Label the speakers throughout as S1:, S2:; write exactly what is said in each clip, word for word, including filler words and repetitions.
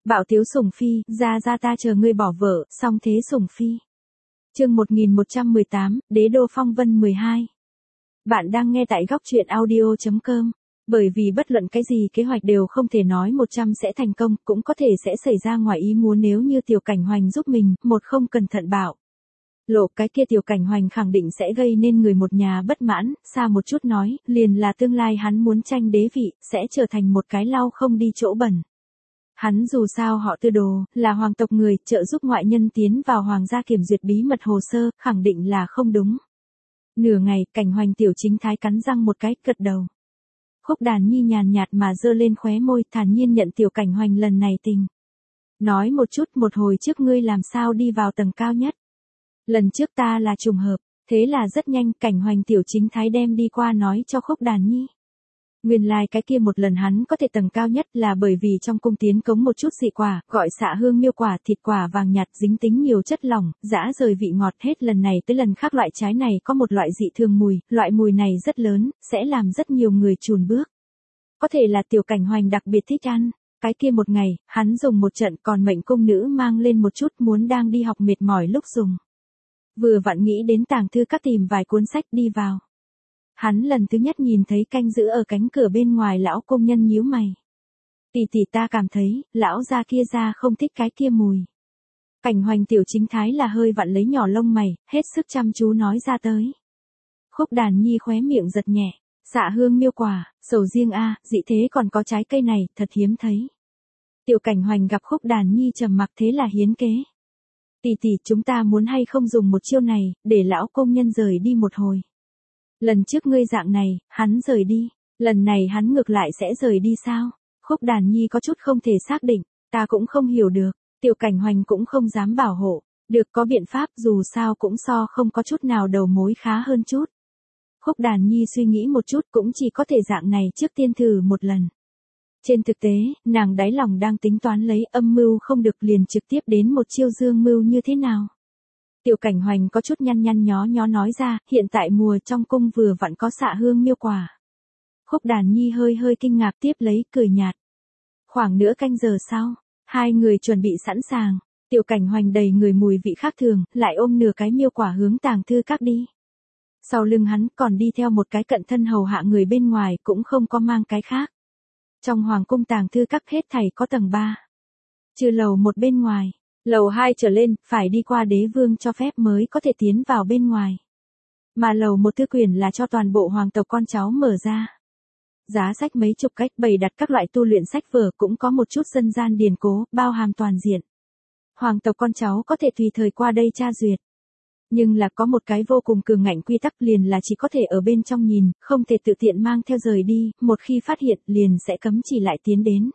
S1: Bạo tiếu sủng phi, ra ra ta chờ ngươi bỏ vợ, song thế sủng phi. Chương một nghìn một trăm mười tám, Đế đô phong vân mười hai. Bạn đang nghe tại góc truyện audio chấm com. Bởi vì bất luận cái gì kế hoạch đều không thể nói một trăm sẽ thành công, cũng có thể sẽ xảy ra ngoài ý muốn nếu như Tiểu Cảnh Hoành giúp mình, một không cẩn thận bạo lộ cái kia Tiểu Cảnh Hoành khẳng định sẽ gây nên người một nhà bất mãn, xa một chút nói, liền là tương lai hắn muốn tranh đế vị, sẽ trở thành một cái lau không đi chỗ bẩn. Hắn dù sao họ Tư Đồ, là hoàng tộc người, trợ giúp ngoại nhân tiến vào hoàng gia kiểm duyệt bí mật hồ sơ, khẳng định là không đúng. Nửa ngày, Cảnh Hoành Tiểu Chính Thái cắn răng một cái, gật đầu. Khúc Đàn Nhi nhàn nhạt mà giơ lên khóe môi, thản nhiên nhận Tiểu Cảnh Hoành lần này tình. Nói một chút, một hồi trước ngươi làm sao đi vào tầng cao nhất. Lần trước ta là trùng hợp, thế là rất nhanh, Cảnh Hoành Tiểu Chính Thái đem đi qua nói cho Khúc Đàn Nhi. Nguyên lai like cái kia một lần hắn có thể tầng cao nhất là bởi vì trong cung tiến cống một chút dị quả, gọi xạ hương miêu quả, thịt quả vàng nhạt dính tính nhiều chất lỏng, dã rời vị ngọt, hết lần này tới lần khác loại trái này có một loại dị thường mùi, loại mùi này rất lớn, sẽ làm rất nhiều người chùn bước. Có thể là Tiểu Cảnh Hoành đặc biệt thích ăn. Cái kia một ngày, hắn dùng một trận còn mệnh cung nữ mang lên một chút muốn đang đi học mệt mỏi lúc dùng. Vừa vặn nghĩ đến tàng thư các tìm vài cuốn sách đi vào. Hắn lần thứ nhất nhìn thấy canh giữ ở cánh cửa bên ngoài lão công nhân nhíu mày. Tỷ tỷ ta cảm thấy, lão gia kia ra không thích cái kia mùi. Cảnh Hoành Tiểu Chính Thái là hơi vặn lấy nhỏ lông mày, hết sức chăm chú nói ra tới. Khúc Đàn Nhi khóe miệng giật nhẹ, xạ hương miêu quả, sầu riêng a, dị thế còn có trái cây này, thật hiếm thấy. Tiểu Cảnh Hoành gặp Khúc Đàn Nhi trầm mặc thế là hiến kế. Tỷ tỷ chúng ta muốn hay không dùng một chiêu này, để lão công nhân rời đi một hồi. Lần trước ngươi dạng này, hắn rời đi, lần này hắn ngược lại sẽ rời đi sao? Khúc Đàn Nhi có chút không thể xác định, ta cũng không hiểu được, Tiểu Cảnh Hoành cũng không dám bảo hộ, được có biện pháp dù sao cũng so không có chút nào đầu mối khá hơn chút. Khúc Đàn Nhi suy nghĩ một chút cũng chỉ có thể dạng này trước tiên thử một lần. Trên thực tế, nàng đáy lòng đang tính toán lấy âm mưu không được liền trực tiếp đến một chiêu dương mưu như thế nào. Tiểu Cảnh Hoành có chút nhăn nhăn nhó nhó nói ra, hiện tại mùa trong cung vừa vặn có xạ hương miêu quả. Khúc Đàn Nhi hơi hơi kinh ngạc tiếp lấy, cười nhạt. Khoảng nửa canh giờ sau, hai người chuẩn bị sẵn sàng, Tiểu Cảnh Hoành đầy người mùi vị khác thường, lại ôm nửa cái miêu quả hướng tàng thư các đi. Sau lưng hắn còn đi theo một cái cận thân hầu hạ người bên ngoài cũng không có mang cái khác. Trong hoàng cung tàng thư các hết thảy có tầng ba. Trừ lầu một bên ngoài. Lầu hai trở lên, phải đi qua đế vương cho phép mới có thể tiến vào bên ngoài. Mà lầu một thư quyền là cho toàn bộ hoàng tộc con cháu mở ra. Giá sách mấy chục cách bày đặt các loại tu luyện sách vở cũng có một chút dân gian điển cố, bao hàm toàn diện. Hoàng tộc con cháu có thể tùy thời qua đây tra duyệt. Nhưng là có một cái vô cùng cường ngạnh quy tắc liền là chỉ có thể ở bên trong nhìn, không thể tự tiện mang theo rời đi, một khi phát hiện liền sẽ cấm chỉ lại tiến đến.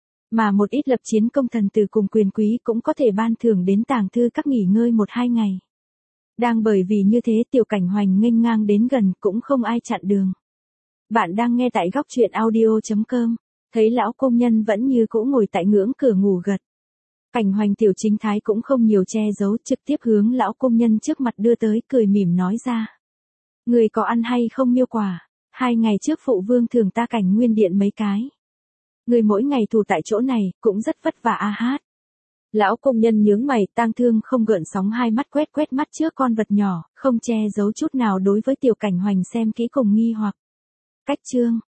S1: Mà một ít lập chiến công thần từ cùng quyền quý cũng có thể ban thưởng đến tàng thư các nghỉ ngơi một hai ngày. Đang bởi vì như thế Tiểu Cảnh Hoành nghênh ngang đến gần cũng không ai chặn đường. Bạn đang nghe tại góc truyện audio chấm com, thấy lão công nhân vẫn như cũ ngồi tại ngưỡng cửa ngủ gật. Cảnh Hoành Tiểu Chính Thái cũng không nhiều che giấu, trực tiếp hướng lão công nhân trước mặt đưa tới, cười mỉm nói ra. Người có ăn hay không miêu quả, hai ngày trước phụ vương thưởng ta Cảnh Nguyên Điện mấy cái. Người mỗi ngày thủ tại chỗ này, cũng rất vất vả a hát. Lão công nhân nhướng mày, tang thương không gợn sóng hai mắt quét quét mắt trước con vật nhỏ, không che giấu chút nào đối với Tiểu Cảnh Hoành xem kỹ cùng nghi hoặc. Cách chương,